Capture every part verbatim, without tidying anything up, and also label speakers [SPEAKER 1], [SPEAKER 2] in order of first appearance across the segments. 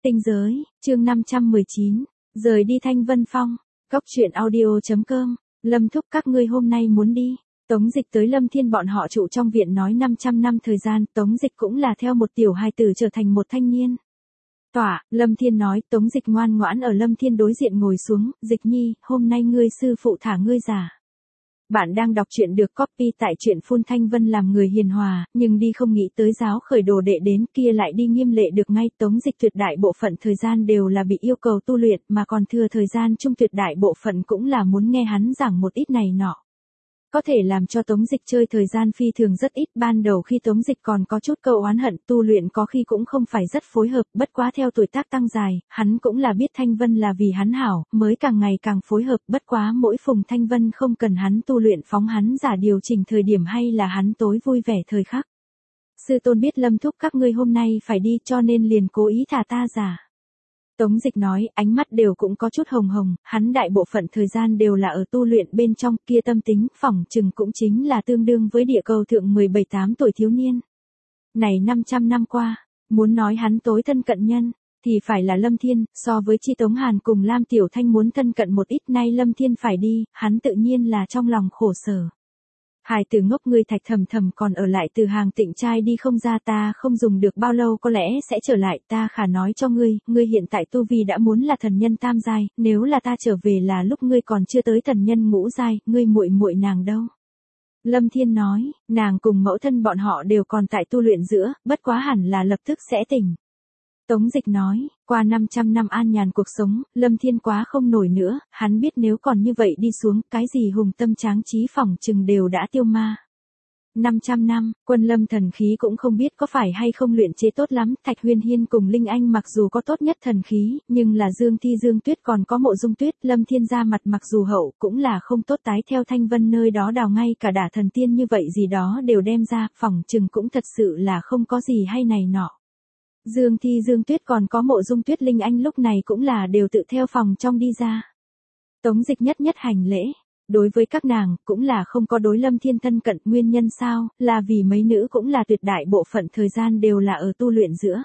[SPEAKER 1] Tinh giới, chương năm trăm mười chín, rời đi Thanh Vân Phong. Cốc truyện audio chấm com, Lâm thúc các ngươi hôm nay muốn đi. Tống Dịch tới Lâm Thiên bọn họ trụ trong viện nói năm trăm năm thời gian, Tống Dịch cũng là theo một tiểu hài tử trở thành một thanh niên. Tỏa, Lâm Thiên nói, Tống Dịch ngoan ngoãn ở Lâm Thiên đối diện ngồi xuống, Dịch nhi, hôm nay ngươi sư phụ thả ngươi giả. Bạn đang đọc truyện được copy tại truyện Phun Thanh Vân làm người hiền hòa, nhưng đi không nghĩ tới giáo khởi đồ đệ đến kia lại đi nghiêm lệ được ngay. Tống Dịch tuyệt đại bộ phận thời gian đều là bị yêu cầu tu luyện, mà còn thừa thời gian chung tuyệt đại bộ phận cũng là muốn nghe hắn giảng một ít này nọ. Có thể làm cho Tống Dịch chơi thời gian phi thường rất ít, ban đầu khi Tống Dịch còn có chút câu oán hận, tu luyện có khi cũng không phải rất phối hợp, bất quá theo tuổi tác tăng dài, hắn cũng là biết Thanh Vân là vì hắn hảo, mới càng ngày càng phối hợp, bất quá mỗi phùng Thanh Vân không cần hắn tu luyện phóng hắn giả điều chỉnh thời điểm hay là hắn tối vui vẻ thời khắc. Sư tôn biết Lâm thúc các ngươi hôm nay phải đi cho nên liền cố ý thả ta giả. Tống Dịch nói, ánh mắt đều cũng có chút hồng hồng, hắn đại bộ phận thời gian đều là ở tu luyện bên trong, kia tâm tính, phỏng chừng cũng chính là tương đương với địa cầu thượng mười bảy tám tuổi thiếu niên. Này năm trăm năm qua, muốn nói hắn tối thân cận nhân, thì phải là Lâm Thiên, so với Chi Tống Hàn cùng Lam Tiểu Thanh muốn thân cận một ít, nay Lâm Thiên phải đi, hắn tự nhiên là trong lòng khổ sở. Hài tử ngốc ngươi Thạch Thầm Thầm còn ở lại Từ Hàng Tịnh trai đi không ra, ta không dùng được bao lâu có lẽ sẽ trở lại, ta khả nói cho ngươi, ngươi hiện tại tu vi đã muốn là thần nhân tam giai, nếu là ta trở về là lúc ngươi còn chưa tới thần nhân ngũ giai, ngươi muội muội nàng đâu? Lâm Thiên nói, nàng cùng mẫu thân bọn họ đều còn tại tu luyện giữa, bất quá hẳn là lập tức sẽ tỉnh. Tống Dịch nói, qua năm trăm năm an nhàn cuộc sống, Lâm Thiên quá không nổi nữa, hắn biết nếu còn như vậy đi xuống, cái gì hùng tâm tráng trí phỏng chừng đều đã tiêu ma. năm trăm năm, quân Lâm thần khí cũng không biết có phải hay không luyện chế tốt lắm, Thạch Huyên Hiên cùng Linh Anh mặc dù có tốt nhất thần khí, nhưng là Dương Thi Dương Tuyết còn có Mộ Dung Tuyết, Lâm Thiên ra mặt mặc dù hậu cũng là không tốt tái theo Thanh Vân nơi đó đào ngay cả đả thần tiên như vậy gì đó đều đem ra, phỏng chừng cũng thật sự là không có gì hay này nọ. Dương Thi Dương Tuyết còn có Mộ Dung Tuyết Linh Anh lúc này cũng là đều tự theo phòng trong đi ra. Tống Dịch nhất nhất hành lễ. Đối với các nàng, cũng là không có đối Lâm Thiên thân cận, nguyên nhân sao, là vì mấy nữ cũng là tuyệt đại bộ phận thời gian đều là ở tu luyện giữa.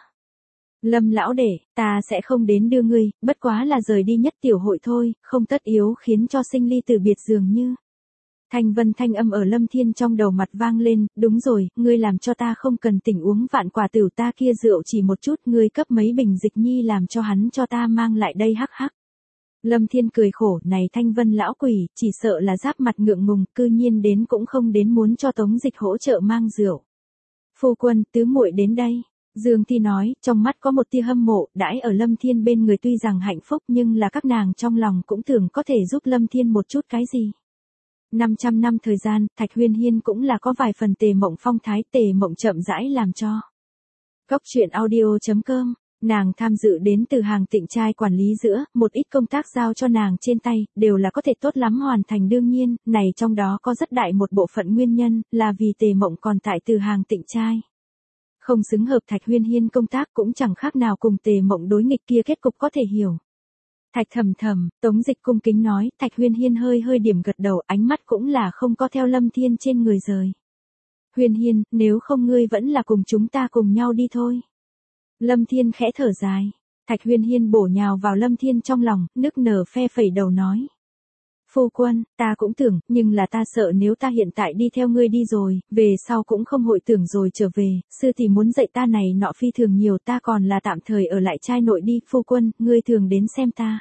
[SPEAKER 1] Lâm lão đệ, ta sẽ không đến đưa ngươi, bất quá là rời đi nhất tiểu hội thôi, không tất yếu khiến cho sinh ly từ biệt dường như. Thanh Vân thanh âm ở Lâm Thiên trong đầu mặt vang lên, đúng rồi, ngươi làm cho ta không cần tỉnh uống vạn quả tử ta kia rượu chỉ một chút, ngươi cấp mấy bình dịch nhi làm cho hắn cho ta mang lại đây hắc hắc. Lâm Thiên cười khổ, này Thanh Vân lão quỷ, chỉ sợ là giáp mặt ngượng ngùng, cư nhiên đến cũng không đến muốn cho Tống Dịch hỗ trợ mang rượu. Phu quân, tứ muội đến đây. Dương Thi nói, trong mắt có một tia hâm mộ, đãi ở Lâm Thiên bên người tuy rằng hạnh phúc nhưng là các nàng trong lòng cũng tưởng có thể giúp Lâm Thiên một chút cái gì. năm trăm năm thời gian, Thạch Huyên Hiên cũng là có vài phần Tề Mộng phong thái, Tề Mộng chậm rãi làm cho. Cốc truyện audio chấm com, nàng tham dự đến Từ Hàng Tịnh trai quản lý giữa, một ít công tác giao cho nàng trên tay, đều là có thể tốt lắm hoàn thành, đương nhiên, này trong đó có rất đại một bộ phận nguyên nhân, là vì Tề Mộng còn tại Từ Hàng Tịnh trai. Không xứng hợp Thạch Huyên Hiên công tác cũng chẳng khác nào cùng Tề Mộng đối nghịch kia kết cục có thể hiểu. Thạch Thầm Thầm, Tống Dịch cung kính nói, Thạch Huyên Hiên hơi hơi điểm gật đầu, ánh mắt cũng là không có theo Lâm Thiên trên người rời. Huyên Hiên, nếu không ngươi vẫn là cùng chúng ta cùng nhau đi thôi. Lâm Thiên khẽ thở dài. Thạch Huyên Hiên bổ nhào vào Lâm Thiên trong lòng, nức nở phe phẩy đầu nói. Phu quân, ta cũng tưởng, nhưng là ta sợ nếu ta hiện tại đi theo ngươi đi rồi, về sau cũng không hội tưởng rồi trở về, sư thì muốn dạy ta này nọ phi thường nhiều, ta còn là tạm thời ở lại trai nội đi, phu quân, ngươi thường đến xem ta.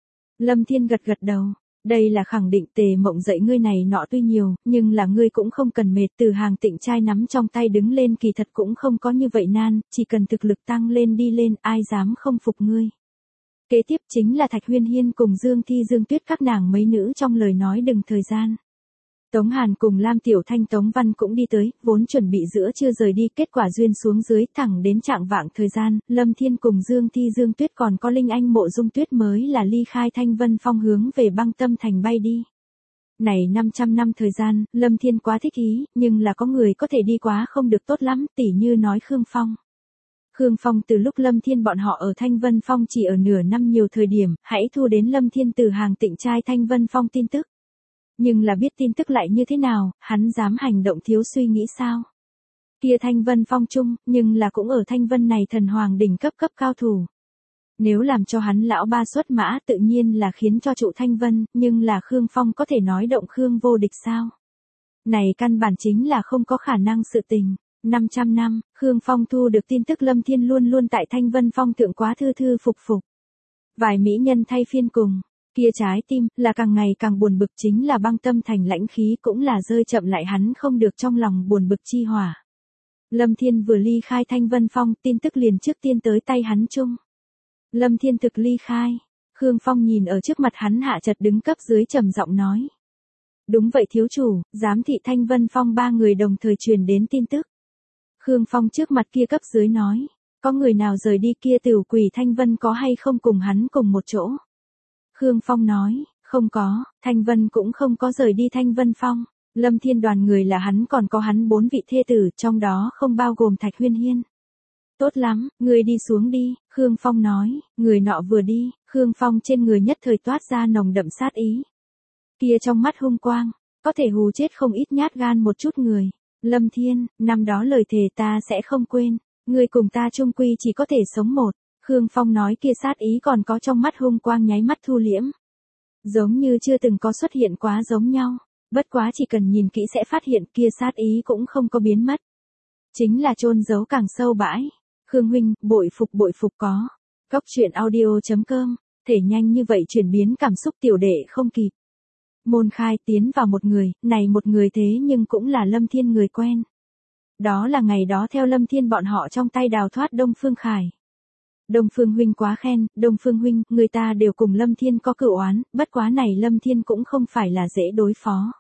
[SPEAKER 1] Lâm Thiên gật gật đầu, đây là khẳng định, Tề Mộng dạy ngươi này nọ tuy nhiều, nhưng là ngươi cũng không cần mệt, Từ Hàng Tịnh trai nắm trong tay đứng lên kỳ thật cũng không có như vậy nan, chỉ cần thực lực tăng lên đi lên, ai dám không phục ngươi. Kế tiếp chính là Thạch Huyên Hiên cùng Dương Thi Dương Tuyết các nàng mấy nữ trong lời nói đừng thời gian. Tống Hàn cùng Lam Tiểu Thanh Tống Văn cũng đi tới, vốn chuẩn bị giữa trưa rời đi, kết quả duyên xuống dưới thẳng đến trạng vạng thời gian, Lâm Thiên cùng Dương Thi Dương Tuyết còn có Linh Anh Mộ Dung Tuyết mới là ly khai Thanh Vân Phong hướng về Băng Tâm Thành bay đi. Này năm trăm năm thời gian, Lâm Thiên quá thích ý, nhưng là có người có thể đi quá không được tốt lắm, tỉ như nói Khương Phong. Khương Phong từ lúc Lâm Thiên bọn họ ở Thanh Vân Phong chỉ ở nửa năm nhiều thời điểm, hãy thu đến Lâm Thiên từ Hàng Tịnh trai Thanh Vân Phong tin tức. Nhưng là biết tin tức lại như thế nào, hắn dám hành động thiếu suy nghĩ sao? Kia Thanh Vân Phong chung, nhưng là cũng ở Thanh Vân này thần hoàng đỉnh cấp cấp cao thủ. Nếu làm cho hắn lão ba xuất mã tự nhiên là khiến cho trụ Thanh Vân, nhưng là Khương Phong có thể nói động Khương vô địch sao? Này căn bản chính là không có khả năng sự tình. năm trăm năm, Khương Phong thu được tin tức Lâm Thiên luôn luôn tại Thanh Vân Phong thượng quá thư thư phục phục. Vài mỹ nhân thay phiên cùng, kia trái tim là càng ngày càng buồn bực, chính là băng tâm thành lãnh khí cũng là rơi chậm lại hắn không được trong lòng buồn bực chi hỏa. Lâm Thiên vừa ly khai Thanh Vân Phong, tin tức liền trước tiên tới tay hắn chung. Lâm Thiên thực ly khai, Khương Phong nhìn ở trước mặt hắn hạ chật đứng cấp dưới trầm giọng nói. Đúng vậy thiếu chủ, giám thị Thanh Vân Phong ba người đồng thời truyền đến tin tức. Khương Phong trước mặt kia cấp dưới nói, có người nào rời đi kia Tửu Quỷ Thanh Vân có hay không cùng hắn cùng một chỗ? Khương Phong nói, không có, Thanh Vân cũng không có rời đi Thanh Vân Phong. Lâm Thiên đoàn người là hắn còn có hắn bốn vị thê tử, trong đó không bao gồm Thạch Huyên Hiên. Tốt lắm, người đi xuống đi, Khương Phong nói, người nọ vừa đi, Khương Phong trên người nhất thời toát ra nồng đậm sát ý. Kia trong mắt hung quang, có thể hù chết không ít nhát gan một chút người. Lâm Thiên, năm đó lời thề ta sẽ không quên, người cùng ta chung quy chỉ có thể sống một. Khương Phong nói kia sát ý còn có trong mắt hung quang nháy mắt thu liễm. Giống như chưa từng có xuất hiện quá giống nhau, bất quá chỉ cần nhìn kỹ sẽ phát hiện kia sát ý cũng không có biến mất. Chính là chôn giấu càng sâu bãi. Khương huynh, bội phục bội phục có. Góc truyện audio.com, thể nhanh như vậy chuyển biến cảm xúc tiểu đệ không kịp. Môn khai tiến vào một người, này một người thế nhưng cũng là Lâm Thiên người quen. Đó là ngày đó theo Lâm Thiên bọn họ trong tay đào thoát Đông Phương Khải. Đông Phương huynh quá khen, Đông Phương huynh, người ta đều cùng Lâm Thiên có cửu oán, bất quá này Lâm Thiên cũng không phải là dễ đối phó.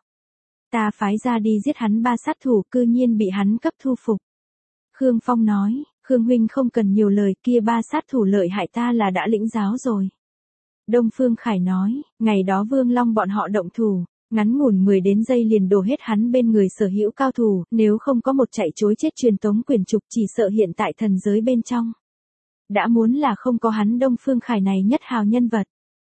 [SPEAKER 1] Ta phái ra đi giết hắn ba sát thủ, cư nhiên bị hắn cấp thu phục. Khương Phong nói, Khương huynh không cần nhiều lời, kia ba sát thủ lợi hại ta là đã lĩnh giáo rồi. Đông Phương Khải nói, ngày đó Vương Long bọn họ động thủ, ngắn ngủn mười đến giây liền đổ hết hắn bên người sở hữu cao thủ, nếu không có một chạy chối chết truyền tống quyền trục chỉ sợ hiện tại thần giới bên trong. Đã muốn là không có hắn Đông Phương Khải này nhất hào nhân vật.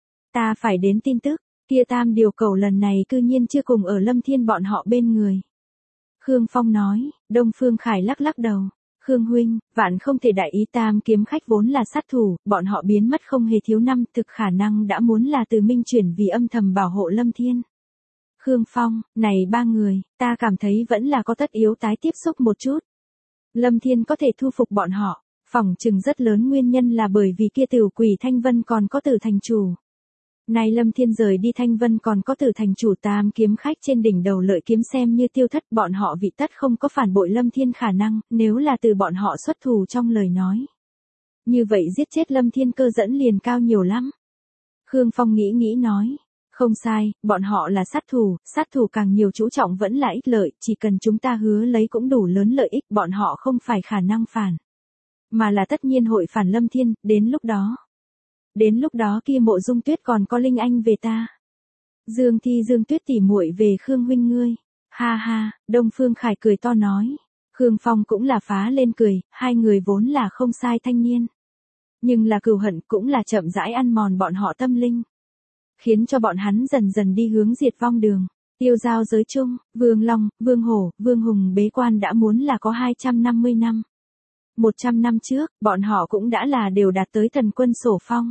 [SPEAKER 1] Ta phải đến tin tức, kia tam điều cầu lần này cư nhiên chưa cùng ở Lâm Thiên bọn họ bên người. Khương Phong nói, Đông Phương Khải lắc lắc đầu. Khương huynh, vạn không thể đại ý, tam kiếm khách vốn là sát thủ, bọn họ biến mất không hề thiếu năm, thực khả năng đã muốn là từ minh chuyển vì âm thầm bảo hộ Lâm Thiên. Khương Phong, này ba người, ta cảm thấy vẫn là có tất yếu tái tiếp xúc một chút. Lâm Thiên có thể thu phục bọn họ, phỏng chừng rất lớn nguyên nhân là bởi vì kia Tửu Quỷ Thanh Vân còn có Tử thành chủ. Này Lâm Thiên rời đi Thanh Vân còn có Tử thành chủ, tam kiếm khách trên đỉnh đầu lợi kiếm xem như tiêu thất, bọn họ vị tất không có phản bội Lâm Thiên khả năng, nếu là từ bọn họ xuất thủ trong lời nói. Như vậy giết chết Lâm Thiên cơ dẫn liền cao nhiều lắm. Khương Phong nghĩ nghĩ nói, không sai, bọn họ là sát thủ, sát thủ càng nhiều chú trọng vẫn là ích lợi, chỉ cần chúng ta hứa lấy cũng đủ lớn lợi ích, bọn họ không phải khả năng phản. Mà là tất nhiên hội phản Lâm Thiên, đến lúc đó. Đến lúc đó kia Mộ Dung Tuyết còn có Linh Anh về ta. Dương Thi Dương Tuyết tỉ muội về Khương huynh ngươi. Ha ha, Đông Phương Khải cười to nói. Khương Phong cũng là phá lên cười, hai người vốn là không sai thanh niên. Nhưng là cừu hận cũng là chậm rãi ăn mòn bọn họ tâm linh. Khiến cho bọn hắn dần dần đi hướng diệt vong đường. Tiêu giao giới chung, Vương Long, Vương Hổ, Vương Hùng bế quan đã muốn là có hai trăm năm mươi năm. một trăm năm trước, bọn họ cũng đã là đều đạt tới thần quân sổ phong.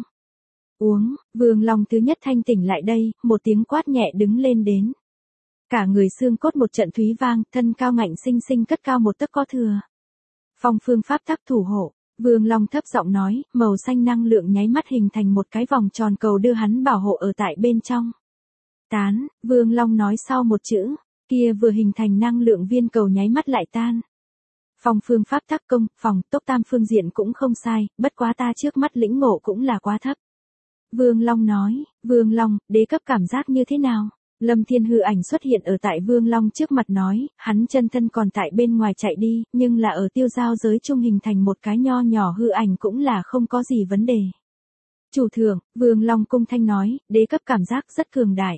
[SPEAKER 1] Uống, Vương Long thứ nhất thanh tỉnh lại đây, một tiếng quát nhẹ đứng lên đến. Cả người xương cốt một trận thúy vang, thân cao ngạnh sinh sinh cất cao một tấc có thừa. Phong phương pháp tắc thủ hộ, Vương Long thấp giọng nói, màu xanh năng lượng nháy mắt hình thành một cái vòng tròn cầu đưa hắn bảo hộ ở tại bên trong. Tán, Vương Long nói sau một chữ, kia vừa hình thành năng lượng viên cầu nháy mắt lại tan. Phong phương pháp tắc công, phòng, tốc tam phương diện cũng không sai, bất quá ta trước mắt lĩnh ngộ cũng là quá thấp. Vương Long nói, Vương Long, đế cấp cảm giác như thế nào? Lâm Thiên hư ảnh xuất hiện ở tại Vương Long trước mặt nói, hắn chân thân còn tại bên ngoài chạy đi, nhưng là ở tiêu giao giới trung hình thành một cái nho nhỏ hư ảnh cũng là không có gì vấn đề. Chủ thượng, Vương Long cung thanh nói, đế cấp cảm giác rất cường đại.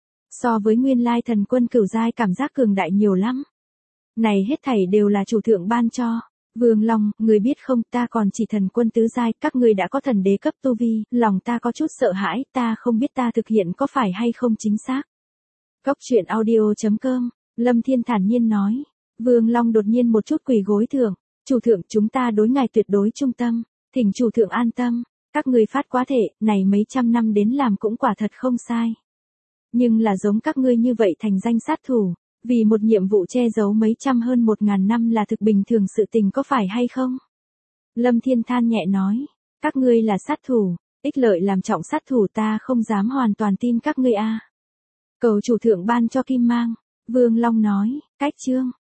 [SPEAKER 1] So với nguyên lai thần quân cửu giai cảm giác cường đại nhiều lắm. Này hết thảy đều là chủ thượng ban cho. Vương Long, người biết không, ta còn chỉ thần quân tứ giai, các ngươi đã có thần đế cấp tu vi, lòng ta có chút sợ hãi, ta không biết ta thực hiện có phải hay không chính xác. Góc truyện audio.com, Lâm Thiên thản nhiên nói. Vương Long đột nhiên một chút quỳ gối thượng, chủ thượng chúng ta đối ngài tuyệt đối trung tâm, thỉnh chủ thượng an tâm. Các ngươi phát quá thể, này mấy trăm năm đến làm cũng quả thật không sai. Nhưng là giống các ngươi như vậy thành danh sát thủ, vì một nhiệm vụ che giấu mấy trăm hơn một ngàn năm là thực bình thường sự tình có phải hay không? Lâm Thiên than nhẹ nói, các ngươi là sát thủ, ích lợi làm trọng sát thủ ta không dám hoàn toàn tin các ngươi a. Cầu chủ thượng ban cho kim mang, Vương Long nói, cách chương.